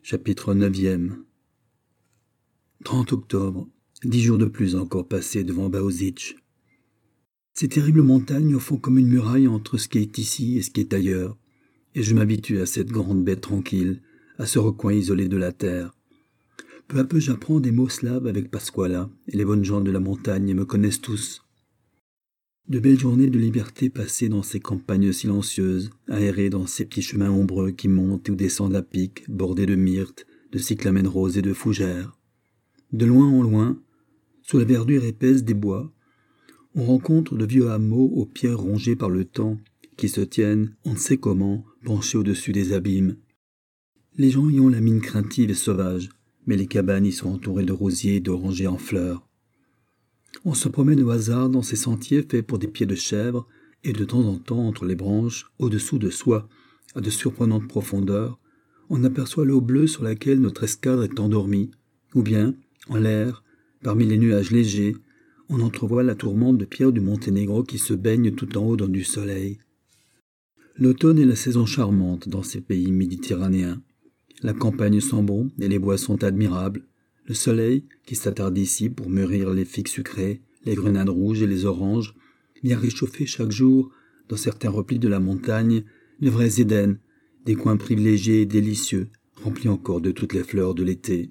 Chapitre 9. 30 octobre. 10 jours de plus encore passés devant Bausić. Ces terribles montagnes font comme une muraille entre ce qui est ici et ce qui est ailleurs, et je m'habitue à cette grande baie tranquille, à ce recoin isolé de la terre. Peu à peu j'apprends des mots slaves avec Pasquala, et les bonnes gens de la montagne me connaissent tous. De belles journées de liberté passées dans ces campagnes silencieuses, aérées dans ces petits chemins ombreux qui montent ou descendent à pic, bordés de myrtes, de cyclamènes roses et de fougères. De loin en loin, sous la verdure épaisse des bois, on rencontre de vieux hameaux aux pierres rongées par le temps, qui se tiennent, on ne sait comment, penchés au-dessus des abîmes. Les gens y ont la mine craintive et sauvage, mais les cabanes y sont entourées de rosiers et d'orangers en fleurs. On se promène au hasard dans ces sentiers faits pour des pieds de chèvre, et de temps en temps, entre les branches, au-dessous de soi, à de surprenantes profondeurs, on aperçoit l'eau bleue sur laquelle notre escadre est endormie, ou bien, en l'air, parmi les nuages légers, on entrevoit la tourmente de pierre du Monténégro qui se baigne tout en haut dans du soleil. L'automne est la saison charmante dans ces pays méditerranéens. La campagne sent bon et les bois sont admirables. Le soleil, qui s'attarde ici pour mûrir les figues sucrées, les grenades rouges et les oranges, vient réchauffer chaque jour, dans certains replis de la montagne, les vrais Éden, des coins privilégiés et délicieux, remplis encore de toutes les fleurs de l'été.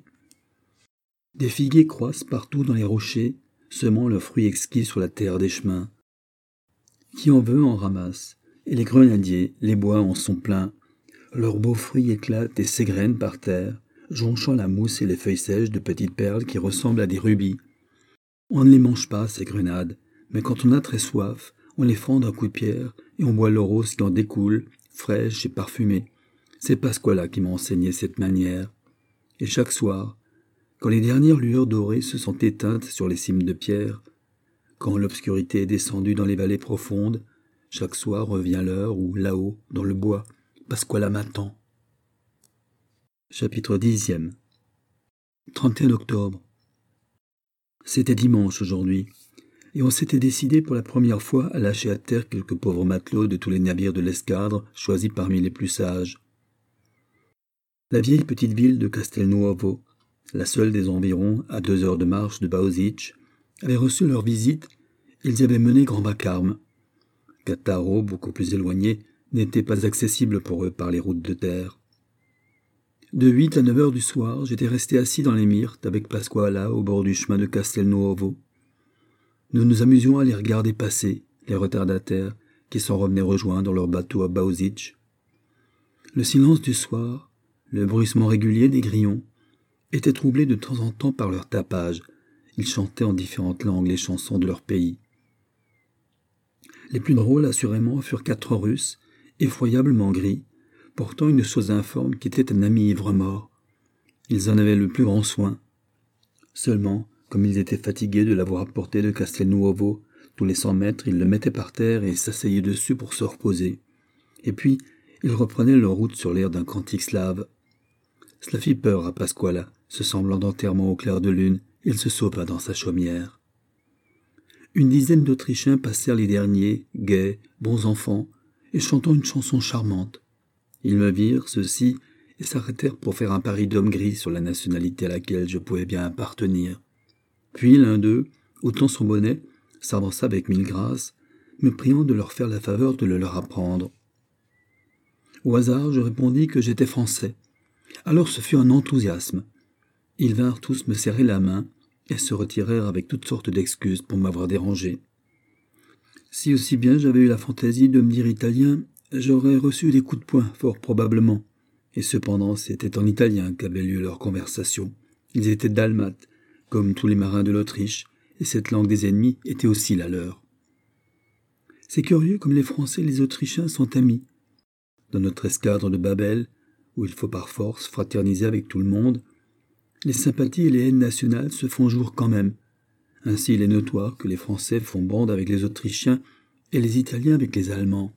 Des figuiers croissent partout dans les rochers, semant leurs fruits exquis sur la terre des chemins. Qui en veut en ramasse, et les grenadiers, les bois en sont pleins. Leurs beaux fruits éclatent et s'égrènent par terre, jonchant la mousse et les feuilles sèches de petites perles qui ressemblent à des rubis. On ne les mange pas, ces grenades, mais quand on a très soif, on les fend d'un coup de pierre et on boit l'eau rose qui en découle, fraîche et parfumée. C'est Pasquala qui m'a enseigné cette manière. Et chaque soir, quand les dernières lueurs dorées se sont éteintes sur les cimes de pierre, quand l'obscurité est descendue dans les vallées profondes, chaque soir revient l'heure où, là-haut, dans le bois, Pasquala m'attend. Chapitre 10. 31 octobre. C'était dimanche aujourd'hui, et on s'était décidé pour la première fois à lâcher à terre quelques pauvres matelots de tous les navires de l'escadre, choisis parmi les plus sages. La vieille petite ville de Castelnuovo, la seule des environs, à 2 heures de marche de Bausić, avait reçu leur visite, et ils avaient mené grand vacarme. Cattaro, beaucoup plus éloigné, n'était pas accessible pour eux par les routes de terre. De 8 à 9 heures du soir, j'étais resté assis dans les myrtes avec Pasquala au bord du chemin de Castelnuovo. Nous nous amusions à les regarder passer, les retardataires, qui s'en revenaient rejoindre leur bateau à Bausić. Le silence du soir, le bruissement régulier des grillons, était troublé de temps en temps par leur tapage. Ils chantaient en différentes langues les chansons de leur pays. Les plus drôles, assurément, furent 4 Russes, effroyablement gris, portant une chose informe qui était un ami ivre-mort. Ils en avaient le plus grand soin. Seulement, comme ils étaient fatigués de l'avoir apporté de Castelnuovo, tous les 100 mètres, ils le mettaient par terre et s'asseyaient dessus pour se reposer. Et puis, ils reprenaient leur route sur l'air d'un cantique slave. Cela fit peur à Pasquala. Se semblant entièrement au clair de lune, il se sauva dans sa chaumière. Une dizaine d'Autrichiens passèrent les derniers, gais, bons enfants, et chantant une chanson charmante. Ils me virent, ceux-ci, et s'arrêtèrent pour faire un pari d'homme gris sur la nationalité à laquelle je pouvais bien appartenir. Puis l'un d'eux, ôtant son bonnet, s'avança avec 1000 grâces, me priant de leur faire la faveur de le leur apprendre. Au hasard, je répondis que j'étais français. Alors ce fut un enthousiasme. Ils vinrent tous me serrer la main et se retirèrent avec toutes sortes d'excuses pour m'avoir dérangé. Si aussi bien j'avais eu la fantaisie de me dire italien, j'aurais reçu des coups de poing, fort probablement. Et cependant, c'était en italien qu'avait lieu leur conversation. Ils étaient dalmates, comme tous les marins de l'Autriche, et cette langue des ennemis était aussi la leur. C'est curieux comme les Français et les Autrichiens sont amis. Dans notre escadre de Babel, où il faut par force fraterniser avec tout le monde, les sympathies et les haines nationales se font jour quand même. Ainsi il est notoire que les Français font bande avec les Autrichiens et les Italiens avec les Allemands.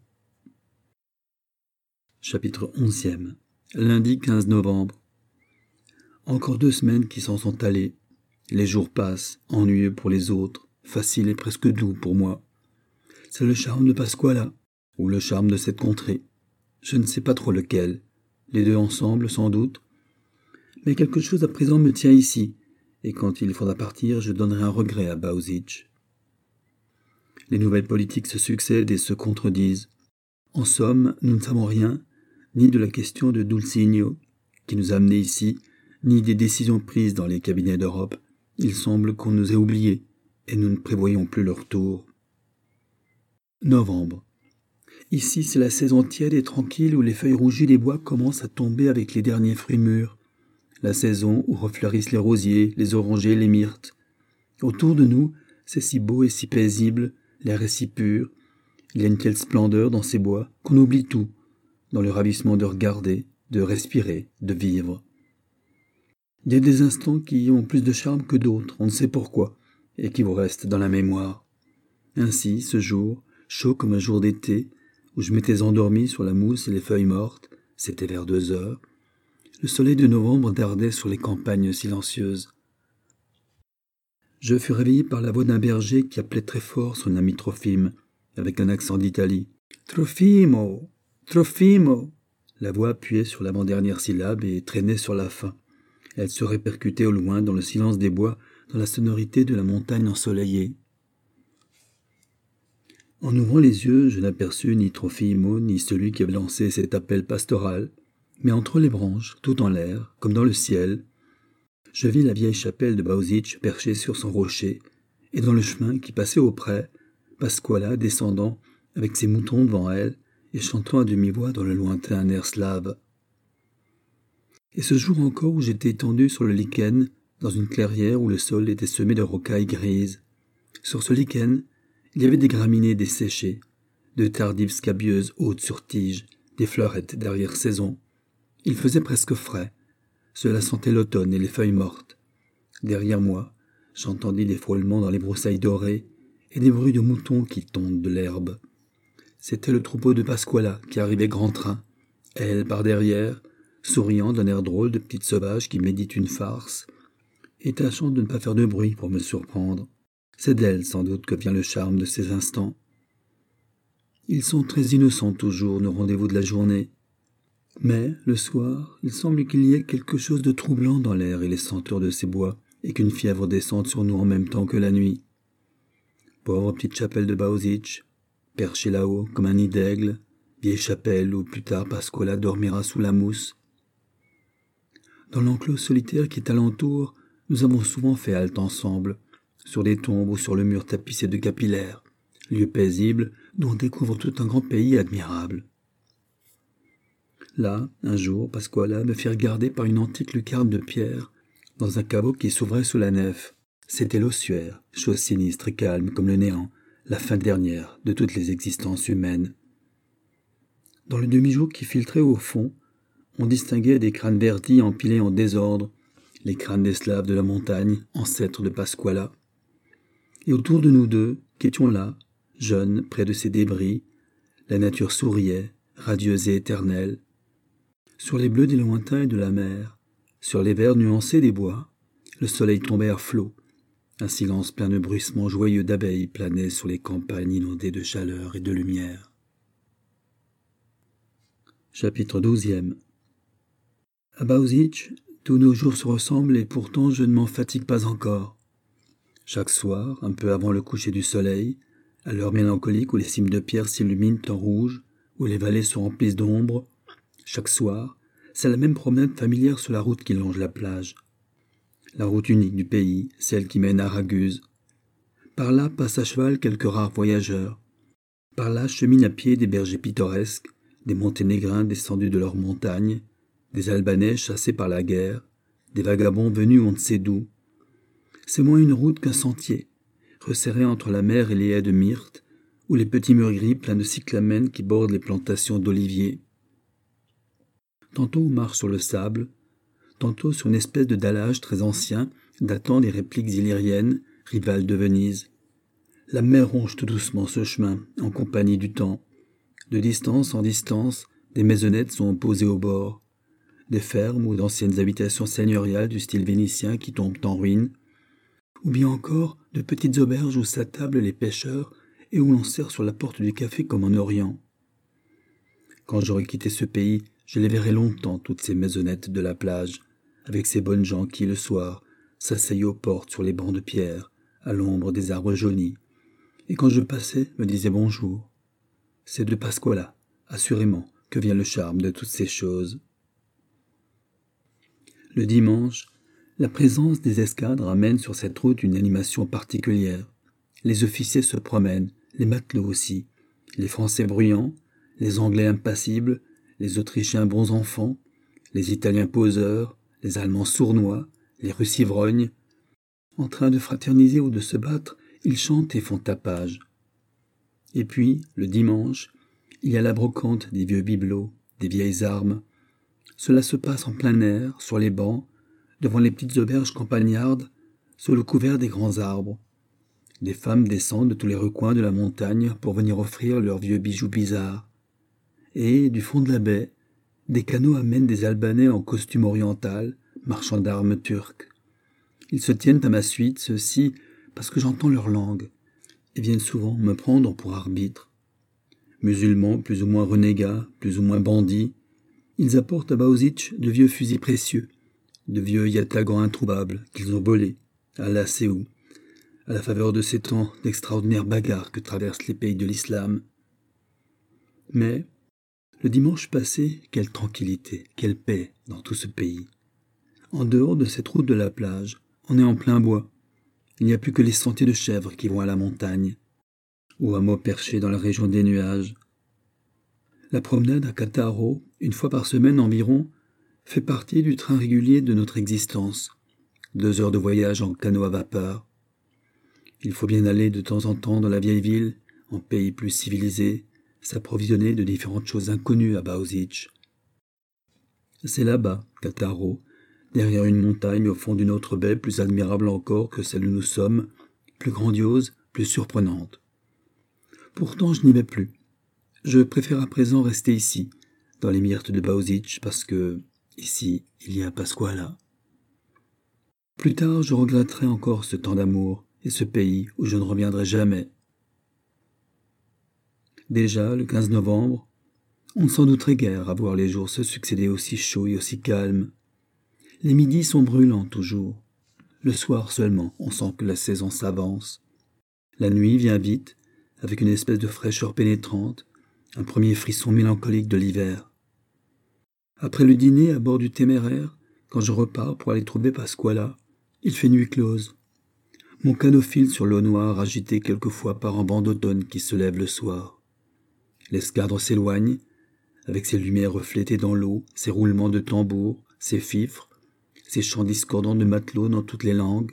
Chapitre 11. Lundi 15 novembre. Encore 2 semaines qui s'en sont allées. Les jours passent, ennuyeux pour les autres, faciles et presque doux pour moi. C'est le charme de Pasquala, ou le charme de cette contrée. Je ne sais pas trop lequel. Les deux ensemble, sans doute. Mais quelque chose à présent me tient ici, et quand il faudra partir, je donnerai un regret à Bausić. Les nouvelles politiques se succèdent et se contredisent. En somme, nous ne savons rien, ni de la question de Dulcineo, qui nous a amenés ici, ni des décisions prises dans les cabinets d'Europe. Il semble qu'on nous ait oubliés, et nous ne prévoyons plus leur retour. Novembre. Ici, c'est la saison tiède et tranquille où les feuilles rougies des bois commencent à tomber avec les derniers fruits mûrs. La saison où refleurissent les rosiers, les orangers, les myrtes. Autour de nous, c'est si beau et si paisible, l'air est si pur. Il y a une telle splendeur dans ces bois qu'on oublie tout, dans le ravissement de regarder, de respirer, de vivre. Il y a des instants qui ont plus de charme que d'autres, on ne sait pourquoi, et qui vous restent dans la mémoire. Ainsi, ce jour, chaud comme un jour d'été, où je m'étais endormi sur la mousse et les feuilles mortes, c'était vers 2 heures, le soleil de novembre dardait sur les campagnes silencieuses. Je fus réveillé par la voix d'un berger qui appelait très fort son ami Trophime, avec un accent d'Italie. « Trofimo! Trofimo !» La voix appuyait sur l'avant-dernière syllabe et traînait sur la fin. Elle se répercutait au loin dans le silence des bois, dans la sonorité de la montagne ensoleillée. En ouvrant les yeux, je n'aperçus ni Trofimo, ni celui qui avait lancé cet appel pastoral, mais entre les branches, tout en l'air, comme dans le ciel, je vis la vieille chapelle de Bausić perchée sur son rocher, et dans le chemin qui passait auprès, Pasquala descendant avec ses moutons devant elle et chantant à demi-voix dans le lointain un air slave. Et ce jour encore où j'étais étendu sur le lichen, dans une clairière où le sol était semé de rocailles grises. Sur ce lichen, il y avait des graminées desséchées, de tardives scabieuses hautes sur tiges, des fleurettes derrière saison. Il faisait presque frais. Cela sentait l'automne et les feuilles mortes. Derrière moi, j'entendis des frôlements dans les broussailles dorées et des bruits de moutons qui tondent de l'herbe. C'était le troupeau de Pasquala qui arrivait grand train. Elle, par derrière, souriant d'un air drôle de petite sauvage qui médite une farce, et tâchant de ne pas faire de bruit pour me surprendre. C'est d'elle, sans doute, que vient le charme de ces instants. Ils sont très innocents toujours, nos rendez-vous de la journée. Mais, le soir, il semble qu'il y ait quelque chose de troublant dans l'air et les senteurs de ces bois, et qu'une fièvre descende sur nous en même temps que la nuit. Pauvre petite chapelle de Bausić, perchée là-haut comme un nid d'aigle, vieille chapelle où plus tard Pasquala dormira sous la mousse. Dans l'enclos solitaire qui est alentour, nous avons souvent fait halte ensemble, sur des tombes ou sur le mur tapissé de capillaires, lieu paisible d'où on découvre tout un grand pays admirable. Là, un jour, Pasquala me fit regarder par une antique lucarne de pierre, dans un caveau qui s'ouvrait sous la nef. C'était l'ossuaire, chose sinistre et calme comme le néant, la fin dernière de toutes les existences humaines. Dans le demi-jour qui filtrait au fond, on distinguait des crânes verdis empilés en désordre, les crânes des Slaves de la montagne, ancêtres de Pasquala. Et autour de nous deux, qui étions là, jeunes, près de ces débris, la nature souriait, radieuse et éternelle. Sur les bleus des lointains et de la mer, sur les verts nuancés des bois, le soleil tombait à flots. Un silence plein de bruissements joyeux d'abeilles planait sur les campagnes inondées de chaleur et de lumière. Chapitre 12. À Bausić, tous nos jours se ressemblent et pourtant je ne m'en fatigue pas encore. Chaque soir, un peu avant le coucher du soleil, à l'heure mélancolique où les cimes de pierre s'illuminent en rouge, où les vallées se remplissent d'ombre, chaque soir, c'est la même promenade familière sur la route qui longe la plage. La route unique du pays, celle qui mène à Raguse. Par là passent à cheval quelques rares voyageurs. Par là cheminent à pied des bergers pittoresques, des Monténégrins descendus de leurs montagnes, des Albanais chassés par la guerre, des vagabonds venus on ne sait d'où. C'est moins une route qu'un sentier, resserré entre la mer et les haies de myrtes, ou les petits murs gris pleins de cyclamènes qui bordent les plantations d'oliviers. Tantôt on marche sur le sable, tantôt sur une espèce de dallage très ancien, datant des répliques illyriennes, rivales de Venise. La mer ronge tout doucement ce chemin, en compagnie du temps. De distance en distance, des maisonnettes sont posées au bord. Des fermes ou d'anciennes habitations seigneuriales du style vénitien qui tombent en ruine, ou bien encore de petites auberges où s'attablent les pêcheurs et où l'on sert sur la porte du café comme en Orient. Quand j'aurai quitté ce pays, je les verrai longtemps, toutes ces maisonnettes de la plage, avec ces bonnes gens qui, le soir, s'asseyaient aux portes sur les bancs de pierre, à l'ombre des arbres jaunis, et quand je passais, me disaient bonjour. C'est de Pasquala, assurément, que vient le charme de toutes ces choses. Le dimanche, la présence des escadres amène sur cette route une animation particulière. Les officiers se promènent, les matelots aussi, les Français bruyants, les Anglais impassibles, les Autrichiens bons enfants, les Italiens poseurs, les Allemands sournois, les Russes ivrognes. En train de fraterniser ou de se battre, ils chantent et font tapage. Et puis, le dimanche, il y a la brocante des vieux bibelots, des vieilles armes. Cela se passe en plein air, sur les bancs, devant les petites auberges campagnardes, sous le couvert des grands arbres. Des femmes descendent de tous les recoins de la montagne pour venir offrir leurs vieux bijoux bizarres. Et, du fond de la baie, des canots amènent des Albanais en costume oriental, marchands d'armes turques. Ils se tiennent à ma suite, ceux-ci, parce que j'entends leur langue, et viennent souvent me prendre pour arbitre. Musulmans plus ou moins renégats, plus ou moins bandits, ils apportent à Baozic de vieux fusils précieux, de vieux yatagans introuvables qu'ils ont volés, à la Séou, à la faveur de ces temps d'extraordinaires bagarres que traversent les pays de l'islam. Mais, le dimanche passé, quelle tranquillité, quelle paix dans tout ce pays. En dehors de cette route de la plage, on est en plein bois. Il n'y a plus que les sentiers de chèvres qui vont à la montagne, ou hameaux perchés dans la région des nuages. La promenade à Cataro, une fois par semaine environ, fait partie du train régulier de notre existence. 2 heures de voyage en canot à vapeur. Il faut bien aller de temps en temps dans la vieille ville, en pays plus civilisé, s'approvisionner de différentes choses inconnues à Baozic. C'est là-bas, Cataro, derrière une montagne au fond d'une autre baie plus admirable encore que celle où nous sommes, plus grandiose, plus surprenante. Pourtant, je n'y vais plus. Je préfère à présent rester ici, dans les myrtes de Baozic, parce que, ici, il y a Pasquala. Plus tard, je regretterai encore ce temps d'amour et ce pays où je ne reviendrai jamais. Déjà, le 15 novembre, on ne s'en douterait guère à voir les jours se succéder aussi chauds et aussi calmes. Les midis sont brûlants toujours. Le soir seulement, on sent que la saison s'avance. La nuit vient vite, avec une espèce de fraîcheur pénétrante, un premier frisson mélancolique de l'hiver. Après le dîner à bord du Téméraire, quand je repars pour aller trouver Pasquala, il fait nuit close. Mon canot file sur l'eau noire agitée quelquefois par un vent d'automne qui se lève le soir. L'escadre s'éloigne, avec ses lumières reflétées dans l'eau, ses roulements de tambours, ses fifres, ses chants discordants de matelots dans toutes les langues,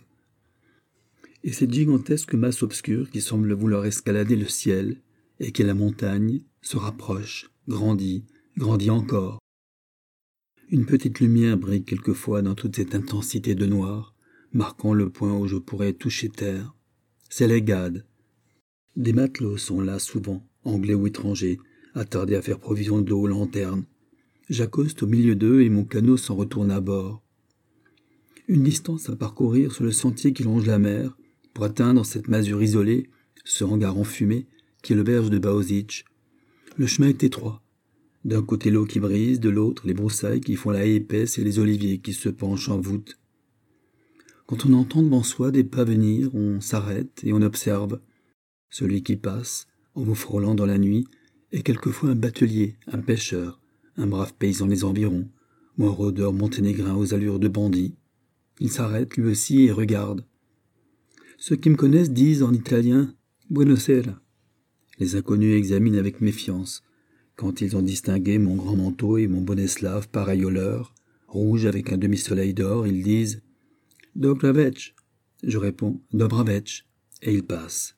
et cette gigantesque masse obscure qui semble vouloir escalader le ciel et qui est la montagne se rapproche, grandit encore. Une petite lumière brille quelquefois dans toute cette intensité de noir, marquant le point où je pourrais toucher terre. C'est les Gades. Des matelots sont là souvent, anglais ou étrangers, attardés à faire provision d'eau aux lanternes. J'accoste au milieu d'eux et mon canot s'en retourne à bord. Une distance à parcourir sur le sentier qui longe la mer pour atteindre cette masure isolée, ce hangar enfumé qui est l'auberge de Baozic. Le chemin est étroit. D'un côté l'eau qui brise, de l'autre les broussailles qui font la haie épaisse et les oliviers qui se penchent en voûte. Quand on entend devant soi des pas venir, on s'arrête et on observe. Celui qui passe, en vous frôlant dans la nuit, est quelquefois un batelier, un pêcheur, un brave paysan des environs, ou un rôdeur monténégrin aux allures de bandit. Il s'arrête lui aussi et regarde. Ceux qui me connaissent disent en italien « Buonasera ». Les inconnus examinent avec méfiance. Quand ils ont distingué mon grand manteau et mon bonnet slave pareil au leur, rouge avec un demi-soleil d'or, ils disent « Dobravec ». Je réponds « Dobravec » et ils passent.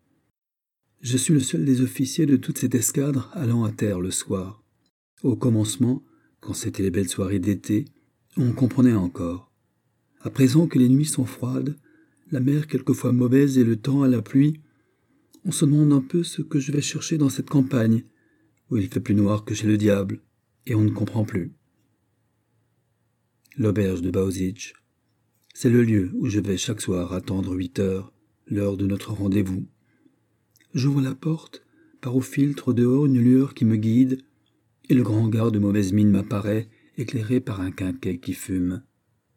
Je suis le seul des officiers de toute cette escadre allant à terre le soir. Au commencement, quand c'étaient les belles soirées d'été, on comprenait encore. À présent que les nuits sont froides, la mer quelquefois mauvaise et le temps à la pluie, on se demande un peu ce que je vais chercher dans cette campagne, où il fait plus noir que chez le diable, et on ne comprend plus. L'auberge de Baozic, c'est le lieu où je vais chaque soir attendre 8 heures, l'heure de notre rendez-vous. J'ouvre la porte, par au filtre au dehors une lueur qui me guide, et le grand hangar de mauvaise mine m'apparaît, éclairé par un quinquet qui fume.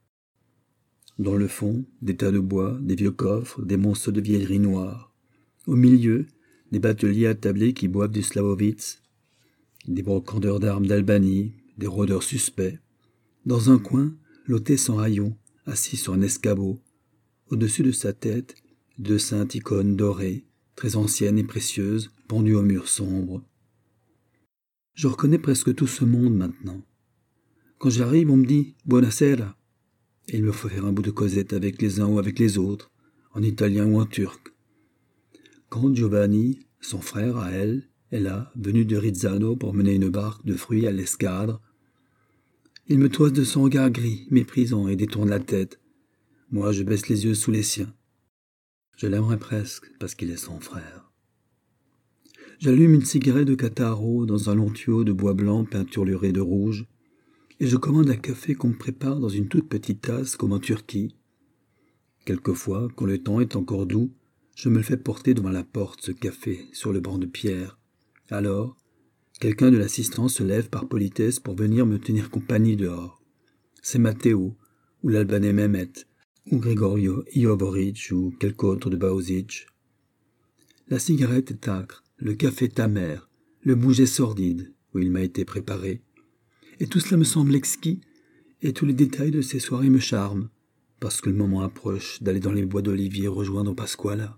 Dans le fond, des tas de bois, des vieux coffres, des monstres de vieillerie noire. Au milieu, des bateliers attablés qui boivent du Slavovitz, des brocanteurs d'armes d'Albanie, des rôdeurs suspects. Dans un coin, l'hôtesse en haillons, assis sur un escabeau. Au-dessus de sa tête, 2 saintes icônes dorées, très anciennes et précieuses, pendues au mur sombre. Je reconnais presque tout ce monde maintenant. Quand j'arrive, on me dit « Buonasera » et il me faut faire un bout de causette avec les uns ou avec les autres, en italien ou en turc. Quand Giovanni, son frère à elle, est là, venu de Rizzano pour mener une barque de fruits à l'escadre, il me toise de son regard gris, méprisant, et détourne la tête. Moi, je baisse les yeux sous les siens. Je l'aimerais presque, parce qu'il est son frère. J'allume une cigarette de Cattaro dans un long tuyau de bois blanc peinturluré de rouge, et je commande un café qu'on me prépare dans une toute petite tasse comme en Turquie. Quelquefois, quand le temps est encore doux, je me le fais porter devant la porte, ce café, sur le banc de pierre. Alors, quelqu'un de l'assistance se lève par politesse pour venir me tenir compagnie dehors. C'est Matteo, ou l'Albanais Mehmet, ou Gregorio Iovoric, ou quelque autre de Baozic. La cigarette est âcre, le café est amer, le bouge est sordide, où il m'a été préparé. Et tout cela me semble exquis, et tous les détails de ces soirées me charment, parce que le moment approche d'aller dans les bois d'olivier rejoindre Pasquala.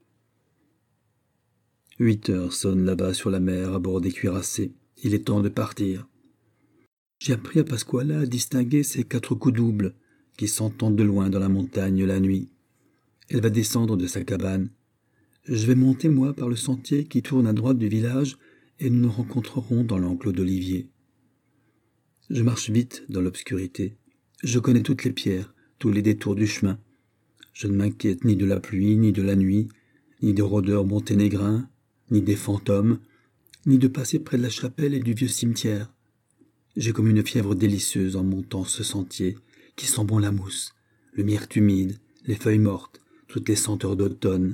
8 heures sonnent là-bas sur la mer à bord des cuirassés. Il est temps de partir. J'ai appris à Pasquala à distinguer ces 4 coups doubles qui s'entendent de loin dans la montagne la nuit. Elle va descendre de sa cabane. Je vais monter, moi, par le sentier qui tourne à droite du village et nous nous rencontrerons dans l'enclos d'olivier. Je marche vite dans l'obscurité. Je connais toutes les pierres, tous les détours du chemin. Je ne m'inquiète ni de la pluie, ni de la nuit, ni des rôdeurs monténégrins, ni des fantômes, ni de passer près de la chapelle et du vieux cimetière. J'ai comme une fièvre délicieuse en montant ce sentier qui sent bon la mousse, le myrte humide, les feuilles mortes, toutes les senteurs d'automne.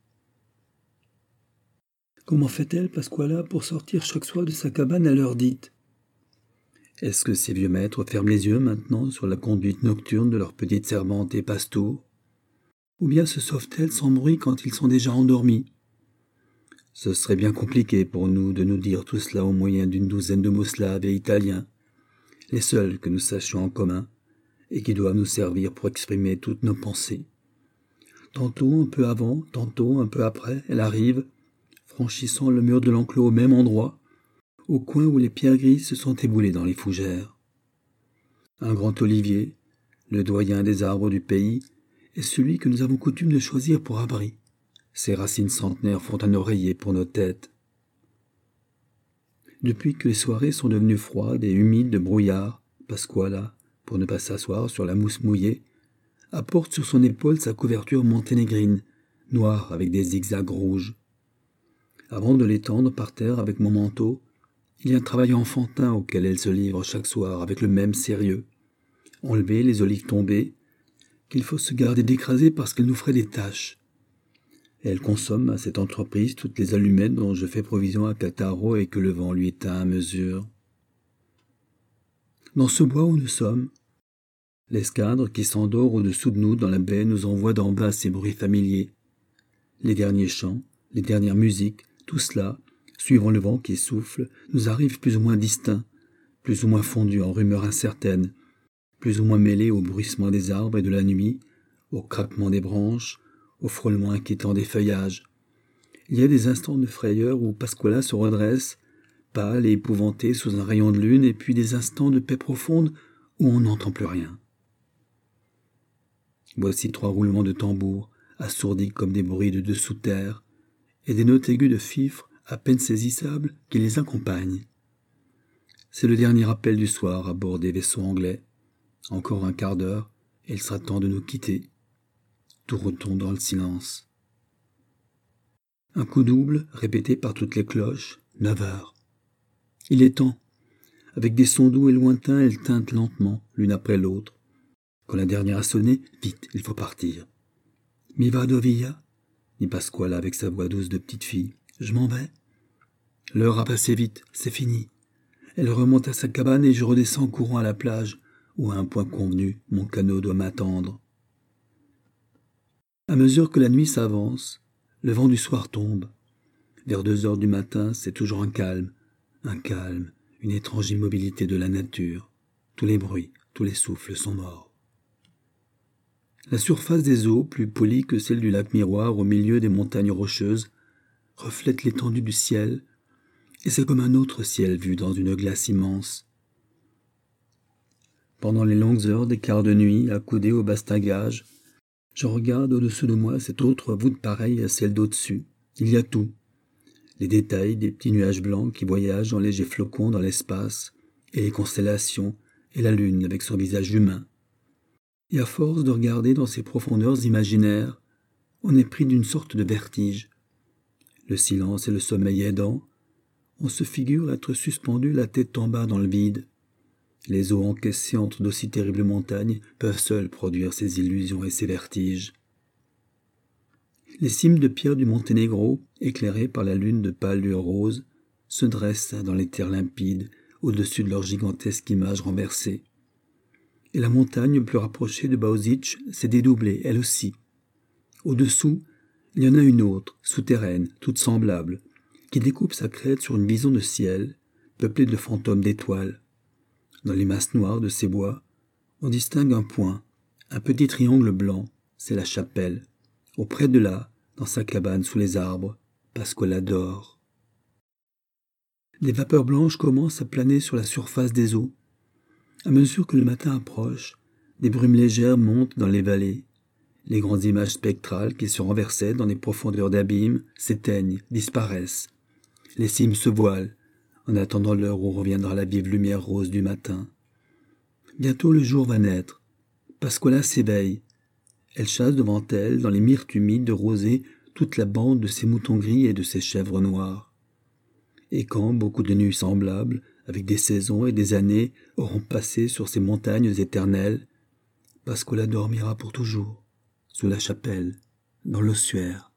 Comment fait-elle, Pasquala, pour sortir chaque soir de sa cabane à l'heure dite? Est-ce que ces vieux maîtres ferment les yeux maintenant sur la conduite nocturne de leurs petites servantes et pastours? Ou bien se sauvent-elles sans bruit quand ils sont déjà endormis? Ce serait bien compliqué pour nous de nous dire tout cela au moyen d'une douzaine de mots slaves et italiens, les seuls que nous sachions en commun, et qui doivent nous servir pour exprimer toutes nos pensées. Tantôt un peu avant, tantôt un peu après, elle arrive, franchissant le mur de l'enclos au même endroit, au coin où les pierres grises se sont éboulées dans les fougères. Un grand olivier, le doyen des arbres du pays, est celui que nous avons coutume de choisir pour abri. Ses racines centenaires font un oreiller pour nos têtes. Depuis que les soirées sont devenues froides et humides de brouillard, Pasquala, pour ne pas s'asseoir sur la mousse mouillée, apporte sur son épaule sa couverture monténégrine, noire avec des zigzags rouges. Avant de l'étendre par terre avec mon manteau, il y a un travail enfantin auquel elle se livre chaque soir avec le même sérieux. Enlever les olives tombées, qu'il faut se garder d'écraser parce qu'elles nous feraient des taches. Elle consomme à cette entreprise toutes les allumettes dont je fais provision à Cattaro et que le vent lui éteint à mesure. Dans ce bois où nous sommes, l'escadre qui s'endort au-dessous de nous dans la baie nous envoie d'en bas ses bruits familiers. Les derniers chants, les dernières musiques, tout cela, suivant le vent qui souffle, nous arrive plus ou moins distinct, plus ou moins fondu en rumeurs incertaines, plus ou moins mêlé au bruissement des arbres et de la nuit, au craquement des branches, au frôlement inquiétant des feuillages. Il y a des instants de frayeur où Pasquala se redresse, pâle et épouvanté sous un rayon de lune, et puis des instants de paix profonde où on n'entend plus rien. Voici 3 roulements de tambour, assourdis comme des bruits de dessous terre, et des notes aiguës de fifre à peine saisissables qui les accompagnent. C'est le dernier appel du soir à bord des vaisseaux anglais. Encore un quart d'heure, et il sera temps de nous quitter. Tout retombe dans le silence. Un coup double, répété par toutes les cloches, 9 heures. Il est temps. Avec des sons doux et lointains, elles tintent lentement, l'une après l'autre. Quand la dernière a sonné, vite, il faut partir. « Mi vado via » dit Pasquala avec sa voix douce de petite fille. « Je m'en vais. » L'heure a passé vite, c'est fini. Elle remonte à sa cabane et je redescends en courant à la plage, où à un point convenu, mon canot doit m'attendre. À mesure que la nuit s'avance, le vent du soir tombe. Vers 2 heures du matin, c'est toujours un calme, une étrange immobilité de la nature. Tous les bruits, tous les souffles sont morts. La surface des eaux, plus polie que celle du lac Miroir au milieu des montagnes rocheuses, reflète l'étendue du ciel, et c'est comme un autre ciel vu dans une glace immense. Pendant les longues heures des quarts de nuit, accoudé au bastingage, je regarde au-dessous de moi cette autre voûte pareille à celle d'au-dessus. Il y a tout. Les détails des petits nuages blancs qui voyagent en légers flocons dans l'espace, et les constellations, et la lune avec son visage humain. Et à force de regarder dans ces profondeurs imaginaires, on est pris d'une sorte de vertige. Le silence et le sommeil aidant, on se figure être suspendu la tête en bas dans le vide. Les eaux encaissées entre d'aussi terribles montagnes peuvent seules produire ces illusions et ces vertiges. Les cimes de pierre du Monténégro, éclairées par la lune de pâle lueur rose, se dressent dans les terres limpides au-dessus de leur gigantesque image renversée. Et la montagne plus rapprochée de Bausić s'est dédoublée, elle aussi. Au-dessous, il y en a une autre, souterraine, toute semblable, qui découpe sa crête sur une vision de ciel, peuplée de fantômes d'étoiles. Dans les masses noires de ces bois, on distingue un point, un petit triangle blanc, c'est la chapelle. Auprès de là, dans sa cabane sous les arbres, Pascola dort. Des vapeurs blanches commencent à planer sur la surface des eaux. À mesure que le matin approche, des brumes légères montent dans les vallées. Les grandes images spectrales qui se renversaient dans les profondeurs d'abîme s'éteignent, disparaissent. Les cimes se voilent, en attendant l'heure où reviendra la vive lumière rose du matin. Bientôt le jour va naître. Pascola s'éveille. Elle chasse devant elle, dans les myrtes humides de rosée, toute la bande de ses moutons gris et de ses chèvres noires. Et quand beaucoup de nuits semblables, avec des saisons et des années, auront passé sur ces montagnes éternelles, Pascola dormira pour toujours, sous la chapelle, dans l'ossuaire.